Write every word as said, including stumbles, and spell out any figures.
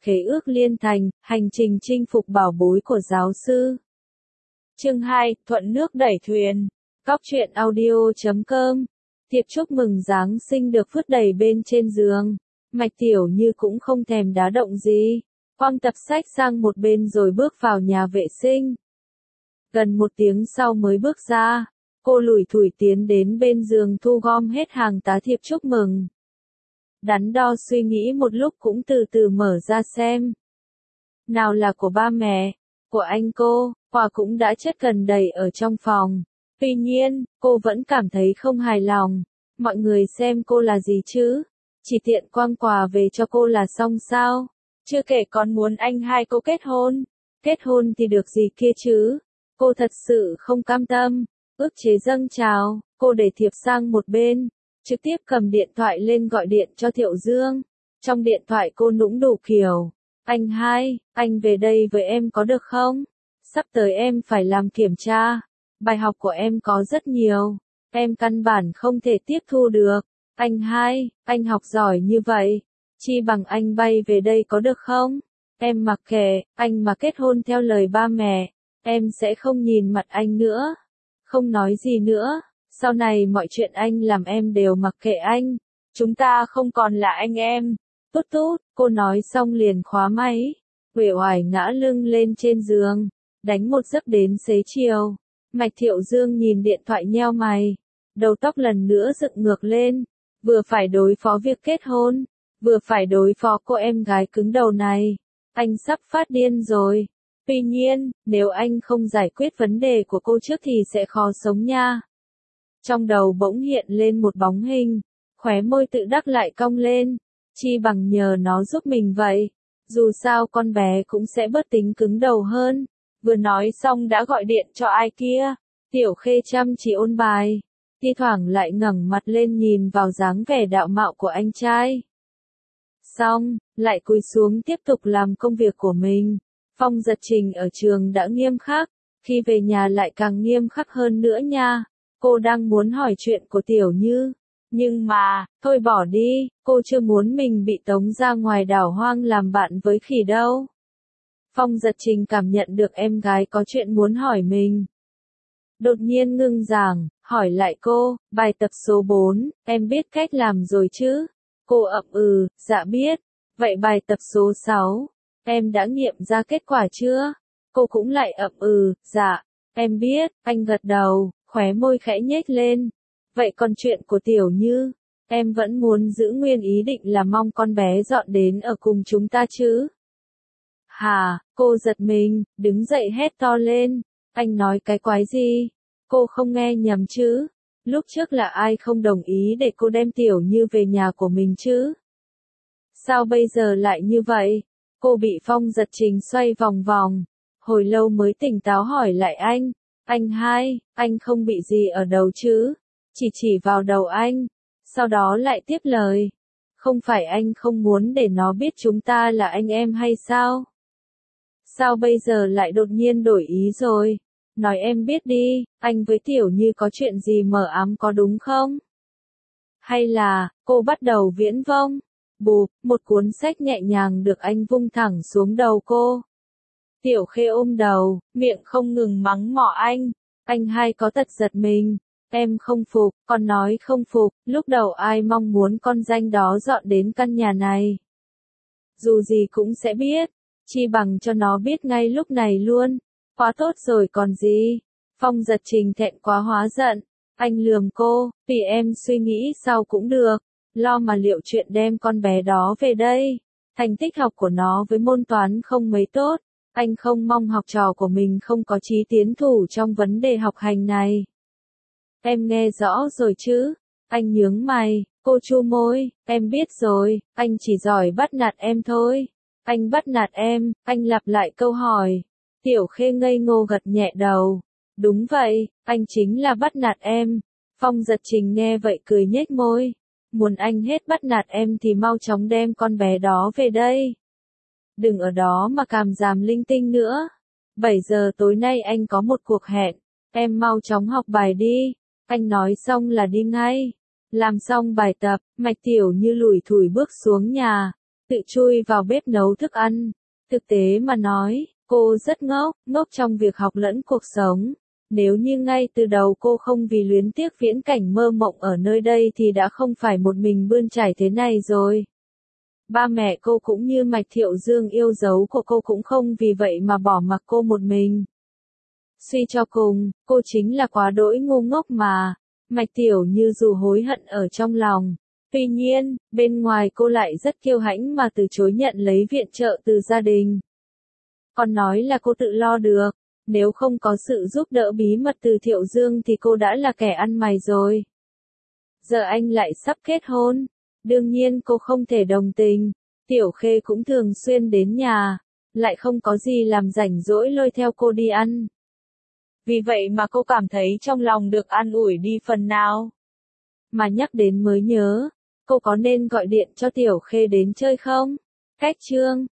khế ước liên thành, hành trình chinh phục bảo bối của giáo sư. Chương hai, thuận nước đẩy thuyền. Cóc truyện audio chấm com. Thiệp chúc mừng Giáng sinh được vứt đầy bên trên giường. Mạch Tiểu Như cũng không thèm đá động gì. Quăng tập sách sang một bên rồi bước vào nhà vệ sinh. Gần một tiếng sau mới bước ra, cô lủi thủi tiến đến bên giường thu gom hết hàng tá thiệp chúc mừng. Đắn đo suy nghĩ một lúc cũng từ từ mở ra xem. Nào là của ba mẹ, của anh cô, quà cũng đã chất gần đầy ở trong phòng. Tuy nhiên, cô vẫn cảm thấy không hài lòng. Mọi người xem cô là gì chứ? Chỉ tiện quăng quà về cho cô là xong sao? Chưa kể còn muốn anh hai cô kết hôn. Kết hôn thì được gì kia chứ? Cô thật sự không cam tâm. Ức chế dâng trào, cô để thiệp sang một bên. Trực tiếp cầm điện thoại lên gọi điện cho Thiệu Dương. Trong điện thoại cô nũng đủ kiểu. Anh hai, anh về đây với em có được không? Sắp tới em phải làm kiểm tra. Bài học của em có rất nhiều. Em căn bản không thể tiếp thu được. Anh hai, anh học giỏi như vậy. Chi bằng anh bay về đây có được không? Em mặc kệ, anh mà kết hôn theo lời ba mẹ. Em sẽ không nhìn mặt anh nữa. Không nói gì nữa. Sau này mọi chuyện anh làm em đều mặc kệ anh. Chúng ta không còn là anh em. Tút tút, cô nói xong liền khóa máy. Uể oải ngã lưng lên trên giường. Đánh một giấc đến xế chiều. Mạch Thiệu Dương nhìn điện thoại nheo mày. Đầu tóc lần nữa dựng ngược lên. Vừa phải đối phó việc kết hôn. Vừa phải đối phó cô em gái cứng đầu này. Anh sắp phát điên rồi. Tuy nhiên, nếu anh không giải quyết vấn đề của cô trước thì sẽ khó sống nha. Trong đầu bỗng hiện lên một bóng hình. Khóe môi tự đắc lại cong lên. Chi bằng nhờ nó giúp mình vậy. Dù sao con bé cũng sẽ bớt tính cứng đầu hơn. Vừa nói xong đã gọi điện cho ai kia. Tiểu Khê chăm chỉ ôn bài. Thi thoảng lại ngẩng mặt lên nhìn vào dáng vẻ đạo mạo của anh trai. Xong, lại cúi xuống tiếp tục làm công việc của mình. Phong Giật Trình ở trường đã nghiêm khắc. Khi về nhà lại càng nghiêm khắc hơn nữa nha. Cô đang muốn hỏi chuyện của Tiểu Như. Nhưng mà, thôi bỏ đi, cô chưa muốn mình bị tống ra ngoài đảo hoang làm bạn với khỉ đâu. Phong Giật Trình cảm nhận được em gái có chuyện muốn hỏi mình. Đột nhiên ngưng giảng, hỏi lại cô, bài tập số bốn, em biết cách làm rồi chứ? Cô ậm ừ, dạ biết. Vậy bài tập số sáu, em đã nghiệm ra kết quả chưa? Cô cũng lại ậm ừ, dạ, em biết, anh gật đầu, khóe môi khẽ nhếch lên. Vậy còn chuyện của Tiểu Như, em vẫn muốn giữ nguyên ý định là mong con bé dọn đến ở cùng chúng ta chứ? Hà, cô giật mình, đứng dậy hét to lên. Anh nói cái quái gì? Cô không nghe nhầm chứ? Lúc trước là ai không đồng ý để cô đem Tiểu Như về nhà của mình chứ? Sao bây giờ lại như vậy? Cô bị Phong Giật Trình xoay vòng vòng. Hồi lâu mới tỉnh táo hỏi lại anh. Anh hai, anh không bị gì ở đầu chứ? Chỉ chỉ vào đầu anh. Sau đó lại tiếp lời. Không phải anh không muốn để nó biết chúng ta là anh em hay sao? Sao bây giờ lại đột nhiên đổi ý rồi? Nói em biết đi, anh với Tiểu Như có chuyện gì mờ ám có đúng không? Hay là, cô bắt đầu viễn vông? Bụp, một cuốn sách nhẹ nhàng được anh vung thẳng xuống đầu cô. Tiểu Khê ôm đầu, miệng không ngừng mắng mỏ anh. Anh hai có tật giật mình. Em không phục, con nói không phục, lúc đầu ai mong muốn con danh đó dọn đến căn nhà này. Dù gì cũng sẽ biết. Chi bằng cho nó biết ngay lúc này luôn. Quá tốt rồi còn gì. Phong Giật Trình thẹn quá hóa giận. Anh lườm cô, vì em suy nghĩ sau cũng được. Lo mà liệu chuyện đem con bé đó về đây. Thành tích học của nó với môn toán không mấy tốt. Anh không mong học trò của mình không có chí tiến thủ trong vấn đề học hành này. Em nghe rõ rồi chứ? Anh nhướng mày, cô chu môi, em biết rồi, anh chỉ giỏi bắt nạt em thôi. Anh bắt nạt em, anh lặp lại câu hỏi. Tiểu Khê ngây ngô gật nhẹ đầu. Đúng vậy, anh chính là bắt nạt em. Phong Giật Trình nghe vậy cười nhếch môi. Muốn anh hết bắt nạt em thì mau chóng đem con bé đó về đây. Đừng ở đó mà càm ràm linh tinh nữa. bảy giờ tối nay anh có một cuộc hẹn. Em mau chóng học bài đi. Anh nói xong là đi ngay. Làm xong bài tập, Mạch Tiểu Như lủi thủi bước xuống nhà. tự chui vào bếp nấu thức ăn. Thực tế mà nói, cô rất ngốc, ngốc trong việc học lẫn cuộc sống. Nếu như ngay từ đầu cô không vì luyến tiếc viễn cảnh mơ mộng ở nơi đây thì đã không phải một mình bươn trải thế này rồi. Ba mẹ cô cũng như Mạch Thiệu Dương yêu dấu của cô cũng không vì vậy mà bỏ mặc cô một mình. Suy cho cùng, cô chính là quá đỗi ngu ngốc mà. Mạch Tiểu Như dù hối hận ở trong lòng. Tuy nhiên, bên ngoài cô lại rất kiêu hãnh mà từ chối nhận lấy viện trợ từ gia đình. Còn nói là cô tự lo được. Nếu không có sự giúp đỡ bí mật từ Thiệu Dương thì cô đã là kẻ ăn mày rồi. Giờ anh lại sắp kết hôn. Đương nhiên cô không thể đồng tình. Tiểu Khê cũng thường xuyên đến nhà. Lại không có gì làm rảnh rỗi lôi theo cô đi ăn. Vì vậy mà cô cảm thấy trong lòng được an ủi đi phần nào. Mà nhắc đến mới nhớ, cô có nên gọi điện cho Tiểu Khê đến chơi không? Cách chương